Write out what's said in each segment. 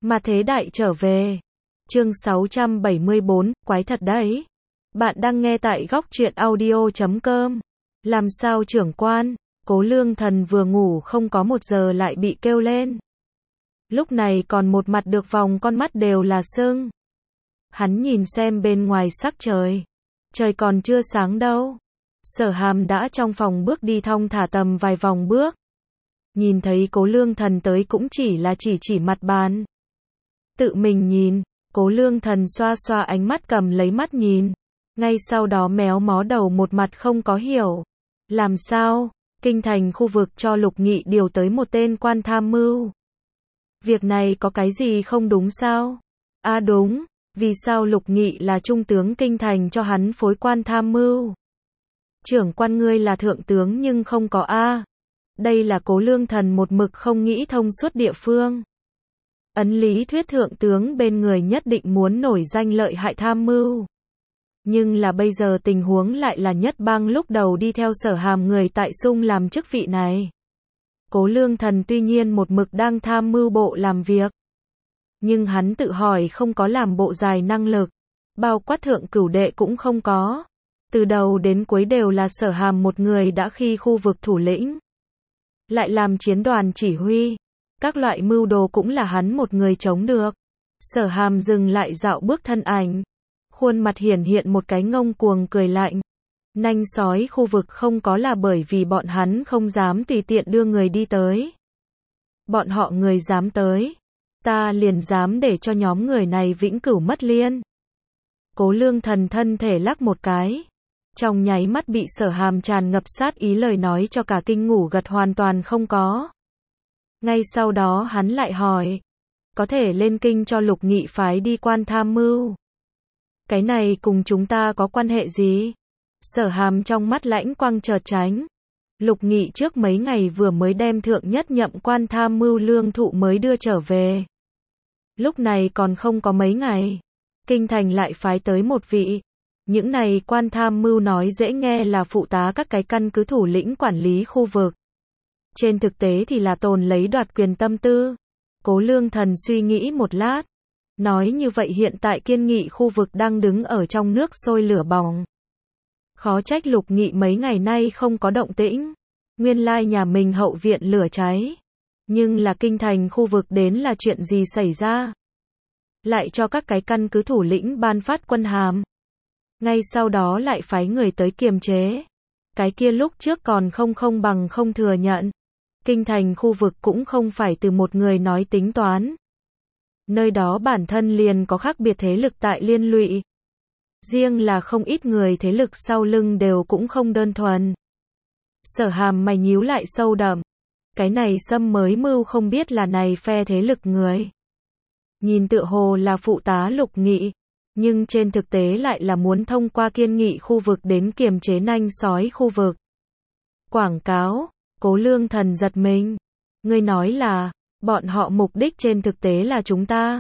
Mà thế đại trở về. Chương 674, quái thật đấy. Bạn đang nghe tại góc truyện audio.com. Làm sao trưởng quan? Cố Lương Thần vừa ngủ không có 1 giờ lại bị kêu lên. Lúc này còn một mặt được vòng con mắt đều là sưng. Hắn nhìn xem bên ngoài sắc trời. Trời còn chưa sáng đâu. Sở Hàm đã trong phòng bước đi thong thả tầm vài vòng bước. Nhìn thấy Cố Lương Thần tới cũng chỉ mặt bàn. Tự mình nhìn, Cố Lương Thần xoa xoa ánh mắt cầm lấy mắt nhìn. Ngay sau đó méo mó đầu một mặt không có hiểu. Làm sao? Kinh thành khu vực cho Lục Nghị điều tới một tên quan tham mưu. Việc này có cái gì không đúng sao? À đúng, vì sao Lục Nghị là trung tướng kinh thành cho hắn phối quan tham mưu? Trưởng quan ngươi là thượng tướng nhưng không có a. Đây là Cố Lương Thần một mực không nghĩ thông suốt địa phương. Ấn lý thuyết thượng tướng bên người nhất định muốn nổi danh lợi hại tham mưu. Nhưng là bây giờ tình huống lại là Nhất Bang lúc đầu đi theo Sở Hàm người tại Sung làm chức vị này. Cố Lương Thần tuy nhiên một mực đang tham mưu bộ làm việc. Nhưng hắn tự hỏi không có làm bộ dài năng lực. Bao quát thượng cửu đệ cũng không có. Từ đầu đến cuối đều là Sở Hàm một người đã khi khu vực thủ lĩnh. Lại làm chiến đoàn chỉ huy. Các loại mưu đồ cũng là hắn một người chống được. Sở Hàm dừng lại dạo bước thân ảnh. Khuôn mặt hiển hiện một cái ngông cuồng cười lạnh. Nanh sói khu vực không có là bởi vì bọn hắn không dám tùy tiện đưa người đi tới. Bọn họ người dám tới. Ta liền dám để cho nhóm người này vĩnh cửu mất liên. Cố Lương Thần thân thể lắc một cái. Trong nháy mắt bị Sở Hàm tràn ngập sát ý lời nói cho cả kinh ngủ gật hoàn toàn không có. Ngay sau đó hắn lại hỏi. Có thể lên kinh cho Lục Nghị phái đi quan tham mưu. Cái này cùng chúng ta có quan hệ gì? Sở Hàm trong mắt lãnh quang chợt tránh. Lục Nghị trước mấy ngày vừa mới đem thượng nhất nhậm quan tham mưu Lương Thụ mới đưa trở về. Lúc này còn không có mấy ngày. Kinh thành lại phái tới một vị. Những này quan tham mưu nói dễ nghe là phụ tá các cái căn cứ thủ lĩnh quản lý khu vực. Trên thực tế thì là tồn lấy đoạt quyền tâm tư. Cố Lương Thần suy nghĩ một lát. Nói như vậy hiện tại Kiên Nghị khu vực đang đứng ở trong nước sôi lửa bỏng. Khó trách Lục Nghị mấy ngày nay không có động tĩnh. Nguyên lai nhà mình hậu viện lửa cháy. Nhưng là kinh thành khu vực đến là chuyện gì xảy ra? Lại cho các cái căn cứ thủ lĩnh ban phát quân hàm. Ngay sau đó lại phái người tới kiềm chế. Cái kia lúc trước còn không bằng không thừa nhận. Kinh thành khu vực cũng không phải từ một người nói tính toán. Nơi đó bản thân liền có khác biệt thế lực tại liên lụy. Riêng là không ít người thế lực sau lưng đều cũng không đơn thuần. Sở Hàm mày nhíu lại sâu đậm. Cái này xâm mới mưu không biết là này phe thế lực người. Nhìn tựa hồ là phụ tá Lục Nghị. Nhưng trên thực tế lại là muốn thông qua Kiên Nghị khu vực đến kiềm chế nanh sói khu vực. Quảng cáo. Cố Lương Thần giật mình. Ngươi nói là, bọn họ mục đích trên thực tế là chúng ta.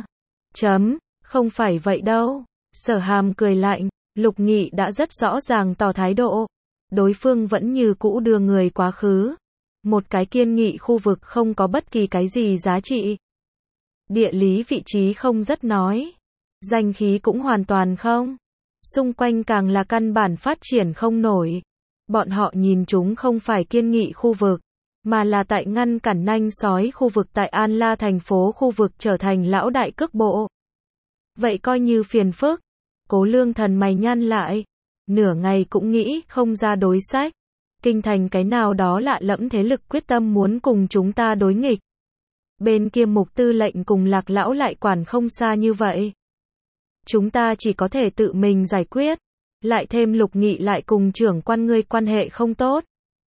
Không phải vậy đâu. Sở Hàm cười lạnh. Lục Nghị đã rất rõ ràng tỏ thái độ. Đối phương vẫn như cũ đưa người quá khứ. Một cái Kiên Nghị khu vực không có bất kỳ cái gì giá trị. Địa lý vị trí không rất nói. Danh khí cũng hoàn toàn không. Xung quanh càng là căn bản phát triển không nổi. Bọn họ nhìn chúng không phải Kiên Nghị khu vực, mà là tại ngăn cản nanh sói khu vực tại An La thành phố khu vực trở thành lão đại cước bộ. Vậy coi như phiền phức. Cố Lương Thần mày nhăn lại. Nửa ngày cũng nghĩ không ra đối sách. Kinh thành cái nào đó lạ lẫm thế lực quyết tâm muốn cùng chúng ta đối nghịch. Bên kia Mục tư lệnh cùng Lạc lão lại quản không xa như vậy. Chúng ta chỉ có thể tự mình giải quyết. Lại thêm Lục Nghị lại cùng trưởng quan ngươi quan hệ không tốt.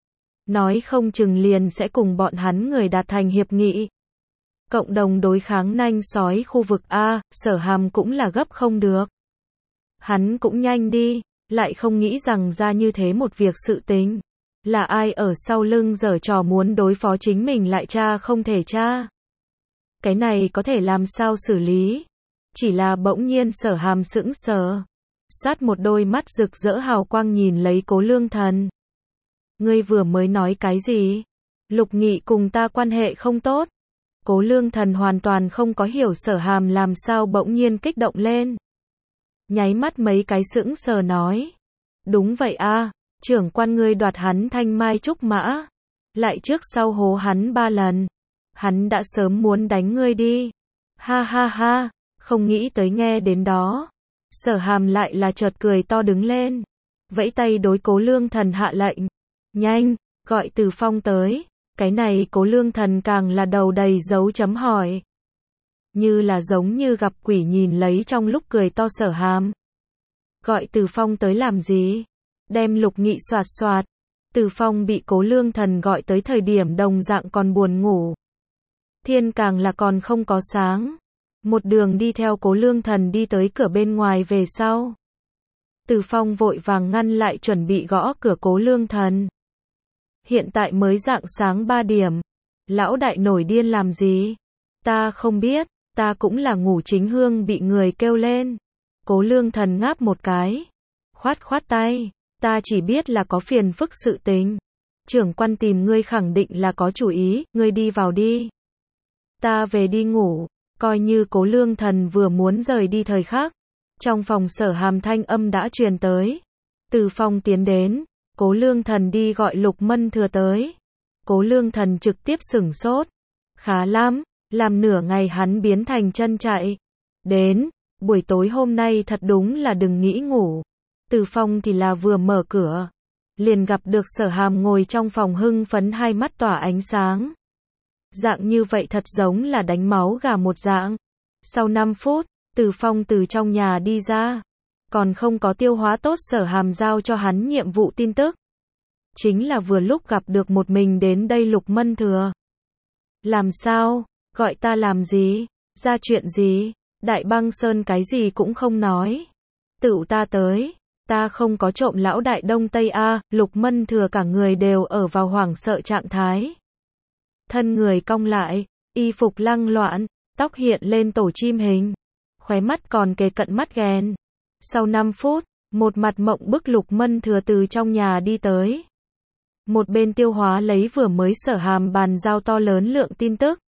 Nói không chừng liền sẽ cùng bọn hắn người đạt thành hiệp nghị. Cộng đồng đối kháng nanh sói khu vực A, Sở Hàm cũng là gấp không được. Hắn cũng nhanh đi, lại không nghĩ rằng ra như thế một việc sự tình. Là ai ở sau lưng giở trò muốn đối phó chính mình lại tra không thể tra. Cái này có thể làm sao xử lý? Chỉ là bỗng nhiên Sở Hàm sững sờ. Sát một đôi mắt rực rỡ hào quang nhìn lấy Cố Lương Thần. Ngươi vừa mới nói cái gì? Lục Nghị cùng ta quan hệ không tốt. Cố Lương Thần hoàn toàn không có hiểu Sở Hàm làm sao bỗng nhiên kích động lên. Nháy mắt mấy cái sững sờ nói. Đúng vậy a, trưởng quan ngươi đoạt hắn thanh mai trúc mã. Lại trước sau hố hắn 3 lần. Hắn đã sớm muốn đánh ngươi đi. Ha ha ha, không nghĩ tới nghe đến đó. Sở Hàm lại là chợt cười to đứng lên. Vẫy tay đối Cố Lương Thần hạ lệnh. Nhanh, gọi Từ Phong tới. Cái này Cố Lương Thần càng là đầu đầy dấu chấm hỏi. Như là giống như gặp quỷ nhìn lấy trong lúc cười to Sở Hàm. Gọi Từ Phong tới làm gì? Đem Lục Nghị soạt soạt. Từ Phong bị Cố Lương Thần gọi tới thời điểm đồng dạng còn buồn ngủ. Thiên càng là còn không có sáng. Một đường đi theo Cố Lương Thần đi tới cửa bên ngoài về sau. Từ Phong vội vàng ngăn lại chuẩn bị gõ cửa Cố Lương Thần. Hiện tại mới rạng sáng 3 điểm. Lão đại nổi điên làm gì? Ta không biết, ta cũng là ngủ chính hương bị người kêu lên. Cố Lương Thần ngáp một cái. Khoát khoát tay. Ta chỉ biết là có phiền phức sự tình. Trưởng quan tìm ngươi khẳng định là có chủ ý, ngươi đi vào đi. Ta về đi ngủ. Coi như Cố Lương Thần vừa muốn rời đi thời khắc. Trong phòng Sở Hàm thanh âm đã truyền tới. Từ Phong tiến đến. Cố Lương Thần đi gọi Lục Mân Thừa tới. Cố Lương Thần trực tiếp sửng sốt. Khá lắm, làm nửa ngày hắn biến thành chân chạy. Đến, buổi tối hôm nay thật đúng là đừng nghĩ ngủ. Từ Phong thì là vừa mở cửa. Liền gặp được Sở Hàm ngồi trong phòng hưng phấn hai mắt tỏa ánh sáng. Dạng như vậy thật giống là đánh máu gà một dạng. Sau 5 phút, Từ Phong từ trong nhà đi ra. Còn không có tiêu hóa tốt Sở Hàm giao cho hắn nhiệm vụ tin tức. Chính là vừa lúc gặp được một mình đến đây Lục Mân Thừa. Làm sao? Gọi ta làm gì? Ra chuyện gì? Đại Băng Sơn cái gì cũng không nói. Tựu ta tới. Ta không có trộm lão đại Đông Tây a. Lục Mân Thừa cả người đều ở vào hoảng sợ trạng thái. Thân người cong lại, y phục lăng loạn, tóc hiện lên tổ chim hình. Khóe mắt còn kề cận mắt ghen. Sau 5 phút, một mặt mộng bức Lục Mân Thừa từ trong nhà đi tới. Một bên tiêu hóa lấy vừa mới Sở Hàm bàn giao to lớn lượng tin tức.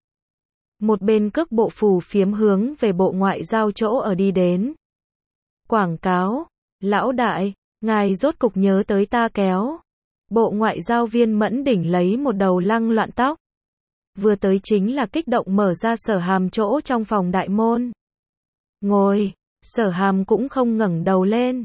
Một bên cước bộ phù phiếm hướng về Bộ Ngoại giao chỗ ở đi đến. Quảng cáo, lão đại, ngài rốt cục nhớ tới ta kéo. Bộ Ngoại giao Viên Mẫn đỉnh lấy một đầu lăng loạn tóc. Vừa tới chính là kích động mở ra Sở Hàm chỗ trong phòng đại môn. Ngồi, Sở Hàm cũng không ngẩng đầu lên.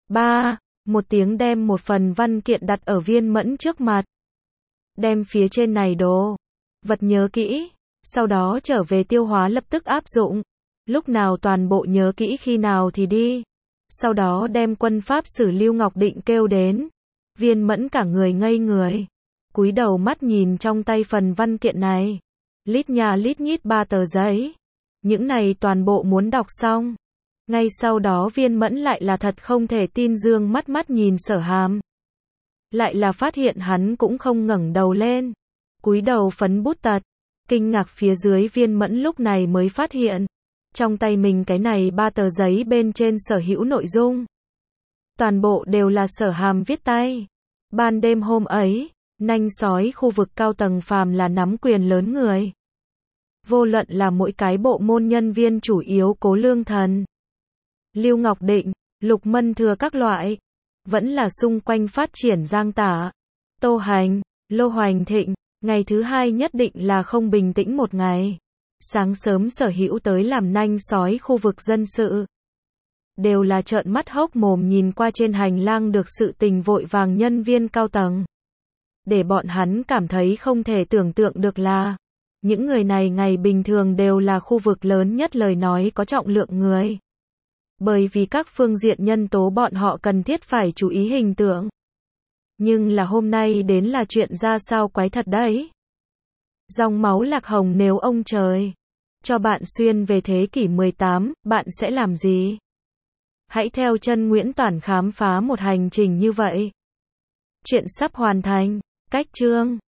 Một tiếng đem một phần văn kiện đặt ở Viên Mẫn trước mặt. Đem phía trên này đồ vật nhớ kỹ, sau đó trở về tiêu hóa lập tức áp dụng. Lúc nào toàn bộ nhớ kỹ khi nào thì đi. Sau đó đem quân pháp sử Lưu Ngọc Định kêu đến. Viên Mẫn cả người ngây người. Cúi đầu mắt nhìn trong tay phần văn kiện này. Lít nhà lít nhít 3 tờ giấy. Những này toàn bộ muốn đọc xong. Ngay sau đó Viên Mẫn lại là thật không thể tin dương mắt nhìn Sở Hàm. Lại là phát hiện hắn cũng không ngẩng đầu lên. Cúi đầu phấn bút tật. Kinh ngạc phía dưới Viên Mẫn lúc này mới phát hiện. Trong tay mình cái này 3 tờ giấy bên trên sở hữu nội dung. Toàn bộ đều là Sở Hàm viết tay. Ban đêm hôm ấy, nanh sói khu vực cao tầng phàm là nắm quyền lớn người. Vô luận là mỗi cái bộ môn nhân viên chủ yếu Cố Lương Thần, Lưu Ngọc Định, Lục Mân Thừa các loại. Vẫn là xung quanh phát triển Giang Tả, Tô Hành, Lô Hoành Thịnh. Ngày thứ hai nhất định là không bình tĩnh một ngày. Sáng sớm sở hữu tới làm nanh sói khu vực dân sự. Đều là trợn mắt hốc mồm nhìn qua trên hành lang được sự tình vội vàng nhân viên cao tầng. Để bọn hắn cảm thấy không thể tưởng tượng được là, những người này ngày bình thường đều là khu vực lớn nhất lời nói có trọng lượng người. Bởi vì các phương diện nhân tố bọn họ cần thiết phải chú ý hình tượng. Nhưng là hôm nay đến là chuyện ra sao quái thật đấy. Dòng máu lạc hồng nếu ông trời cho bạn xuyên về thế kỷ 18, bạn sẽ làm gì? Hãy theo chân Nguyễn Toản khám phá một hành trình như vậy. Chuyện sắp hoàn thành. Cách chương